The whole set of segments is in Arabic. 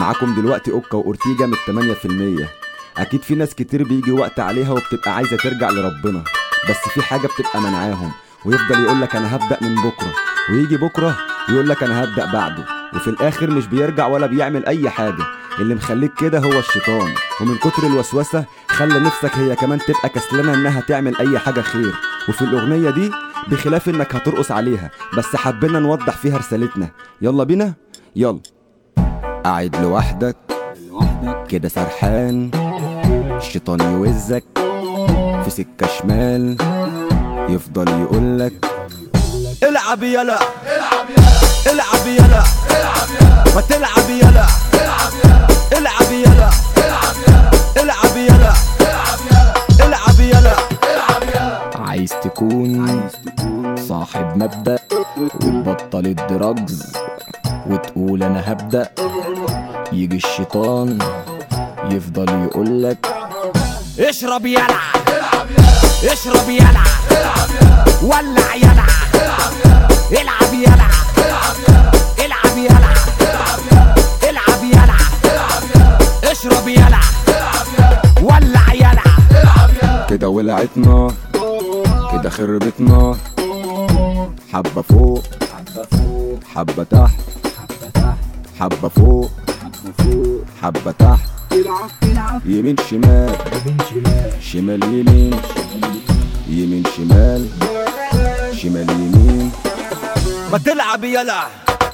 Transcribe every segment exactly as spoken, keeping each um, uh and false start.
معاكم دلوقتي اوكا واورتيجا من تمانية في المية. اكيد في ناس كتير بيجي وقت عليها وبتبقى عايزه ترجع لربنا، بس في حاجه بتبقى منعاهم، ويفضل يقولك انا هبدا من بكره، ويجي بكره ويقولك انا هبدا بعده، وفي الاخر مش بيرجع ولا بيعمل اي حاجه. اللي مخليك كده هو الشيطان، ومن كتر الوسوسه خلى نفسك هي كمان تبقى كسلانه انها تعمل اي حاجه خير. وفي الاغنيه دي بخلاف انك هترقص عليها، بس حبينا نوضح فيها رسالتنا. يلا بينا يلا. قاعد لوحدك كده سرحان، الشيطان يوزك في سكة شمال، يفضل يقولك العب يلا العب يلا ما تلعب يلا العب يلا العب يلا العب يلا. عايز تكون صاحب مبدأ وتبطل الدراجز وتقول انا هبدأ، يجي الشيطان يفضل يقولك اشرب يلا اشرب يلا ولع يلا العب يلا العب يلا العب يلا اشرب يلا ولع يلا. كده ولعتنا كده خربتنا، حبة فوق حبة تحت حبة فوق حبة تحت، يمين شمال شمال يمين يمين شمال شمال يمين. ما تلعب يلا.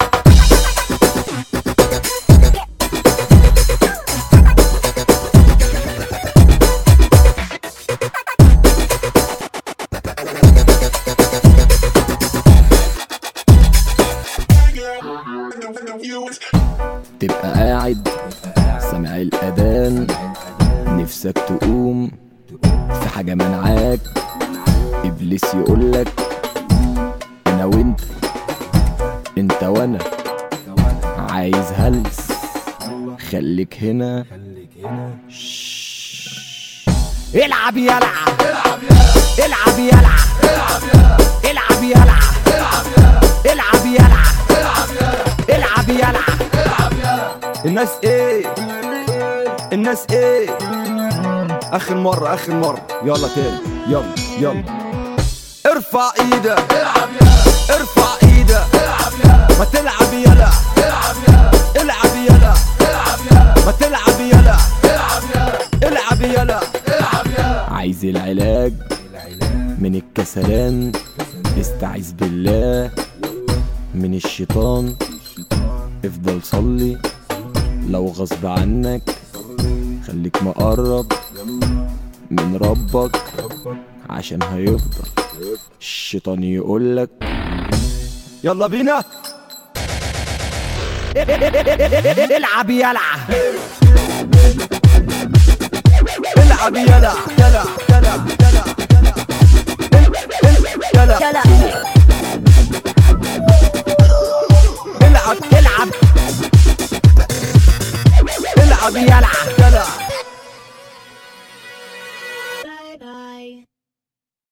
تبقى قاعد سامع الأذان، نفسك تقوم في حاجة منعاك، إبليس يقولك أنا وإنت إنت وأنا، عايز هلس خليك هنا. العب يلا العب يلا العب يلا العب يلا العب يلا. الناس ايه الناس ايه اخر مرة اخر مرة يلا تاني يلا يلا. ارفع ايدك ارفع ايدك ما تلعب يلا العب يلا ما تلعب يلا العب يلا. عايز العلاج من الكسلان، استعيذ بالله من الشيطان، افضل صلي لو غصب عنك، خليك مقرب من ربك عشان هيفضل الشيطان يقولك يلا بينا العب يلا العب يلا يلا يلا يلا يلا العب العب العب يلا يلا.